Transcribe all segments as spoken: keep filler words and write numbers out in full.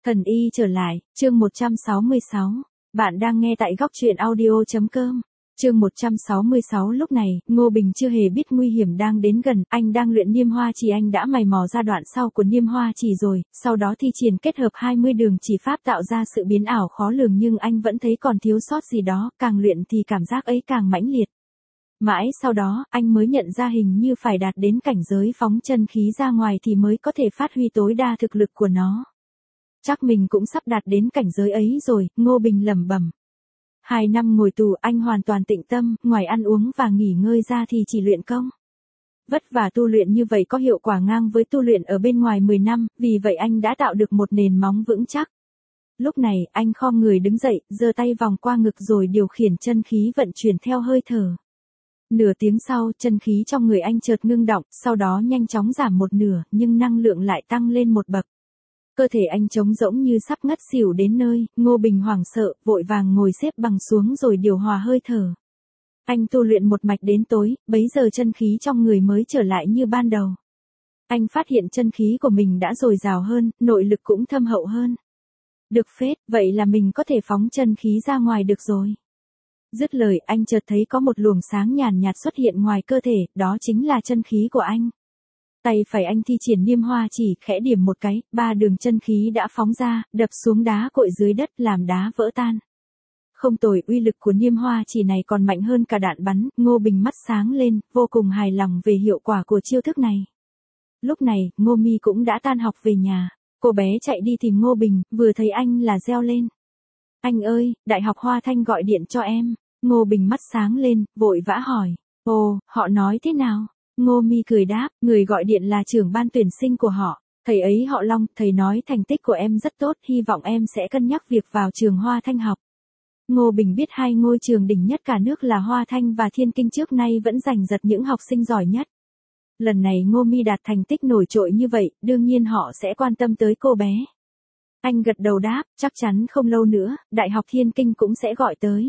Thần y trở lại, chương một trăm sáu mươi sáu. Bạn đang nghe tại góc truyện audio.com. Chương một trăm sáu mươi sáu. Lúc này, Ngô Bình chưa hề biết nguy hiểm đang đến gần, anh đang luyện Niêm Hoa Chỉ, anh đã mày mò ra đoạn sau của Niêm Hoa Chỉ rồi, sau đó thi triển kết hợp hai mươi đường chỉ pháp tạo ra sự biến ảo khó lường, nhưng anh vẫn thấy còn thiếu sót gì đó, càng luyện thì cảm giác ấy càng mãnh liệt. Mãi sau đó, anh mới nhận ra hình như phải đạt đến cảnh giới phóng chân khí ra ngoài thì mới có thể phát huy tối đa thực lực của nó. Chắc mình cũng sắp đạt đến cảnh giới ấy rồi, Ngô Bình lẩm bẩm. Hai năm ngồi tù anh hoàn toàn tịnh tâm, ngoài ăn uống và nghỉ ngơi ra thì chỉ luyện công. Vất vả tu luyện như vậy có hiệu quả ngang với tu luyện ở bên ngoài mười năm, vì vậy anh đã tạo được một nền móng vững chắc. Lúc này, anh khom người đứng dậy, giơ tay vòng qua ngực rồi điều khiển chân khí vận chuyển theo hơi thở. Nửa tiếng sau, chân khí trong người anh chợt ngưng đọng, sau đó nhanh chóng giảm một nửa, nhưng năng lượng lại tăng lên một bậc. Cơ thể anh trống rỗng như sắp ngất xỉu đến nơi, Ngô Bình hoảng sợ, vội vàng ngồi xếp bằng xuống rồi điều hòa hơi thở. Anh tu luyện một mạch đến tối, bấy giờ chân khí trong người mới trở lại như ban đầu. Anh phát hiện chân khí của mình đã dồi dào hơn, nội lực cũng thâm hậu hơn. Được phết, vậy là mình có thể phóng chân khí ra ngoài được rồi. Dứt lời, anh chợt thấy có một luồng sáng nhàn nhạt xuất hiện ngoài cơ thể, đó chính là chân khí của anh. Tay phải anh thi triển Niêm Hoa Chỉ, khẽ điểm một cái, ba đường chân khí đã phóng ra, đập xuống đá cội dưới đất làm đá vỡ tan. Không tồi, uy lực của Niêm Hoa Chỉ này còn mạnh hơn cả đạn bắn, Ngô Bình mắt sáng lên, vô cùng hài lòng về hiệu quả của chiêu thức này. Lúc này, Ngô Mi cũng đã tan học về nhà, cô bé chạy đi tìm Ngô Bình, vừa thấy anh là reo lên. Anh ơi, Đại học Hoa Thanh gọi điện cho em. Ngô Bình mắt sáng lên, vội vã hỏi. Ồ, họ nói thế nào? Ngô Mi cười đáp, người gọi điện là trưởng ban tuyển sinh của họ. Thầy ấy họ Long, thầy nói thành tích của em rất tốt, hy vọng em sẽ cân nhắc việc vào trường Hoa Thanh học. Ngô Bình biết hai ngôi trường đỉnh nhất cả nước là Hoa Thanh và Thiên Kinh trước nay vẫn giành giật những học sinh giỏi nhất. Lần này Ngô Mi đạt thành tích nổi trội như vậy, đương nhiên họ sẽ quan tâm tới cô bé. Anh gật đầu đáp, chắc chắn không lâu nữa, Đại học Thiên Kinh cũng sẽ gọi tới.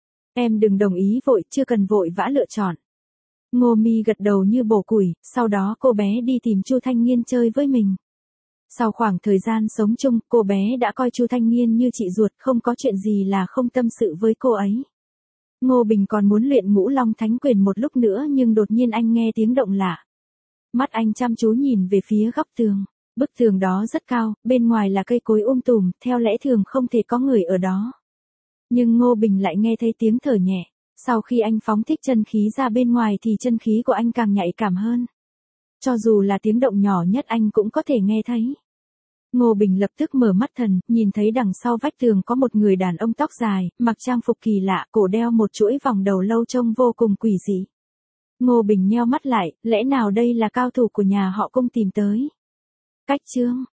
Em đừng đồng ý vội, chưa cần vội vã lựa chọn. Ngô Mi gật đầu như bổ củi, sau đó cô bé đi tìm Chu Thanh Nghiên chơi với mình. Sau khoảng thời gian sống chung, cô bé đã coi Chu Thanh Nghiên như chị ruột, không có chuyện gì là không tâm sự với cô ấy. Ngô Bình còn muốn luyện Ngũ Long Thánh Quyền một lúc nữa nhưng đột nhiên anh nghe tiếng động lạ. Mắt anh chăm chú nhìn về phía góc tường. Bức tường đó rất cao, bên ngoài là cây cối um tùm, theo lẽ thường không thể có người ở đó. Nhưng Ngô Bình lại nghe thấy tiếng thở nhẹ. Sau khi anh phóng thích chân khí ra bên ngoài thì chân khí của anh càng nhạy cảm hơn. Cho dù là tiếng động nhỏ nhất anh cũng có thể nghe thấy. Ngô Bình lập tức mở mắt thần, nhìn thấy đằng sau vách tường có một người đàn ông tóc dài, mặc trang phục kỳ lạ, cổ đeo một chuỗi vòng đầu lâu trông vô cùng quỷ dị. Ngô Bình nheo mắt lại, lẽ nào đây là cao thủ của nhà họ Cung tìm tới? Cách chương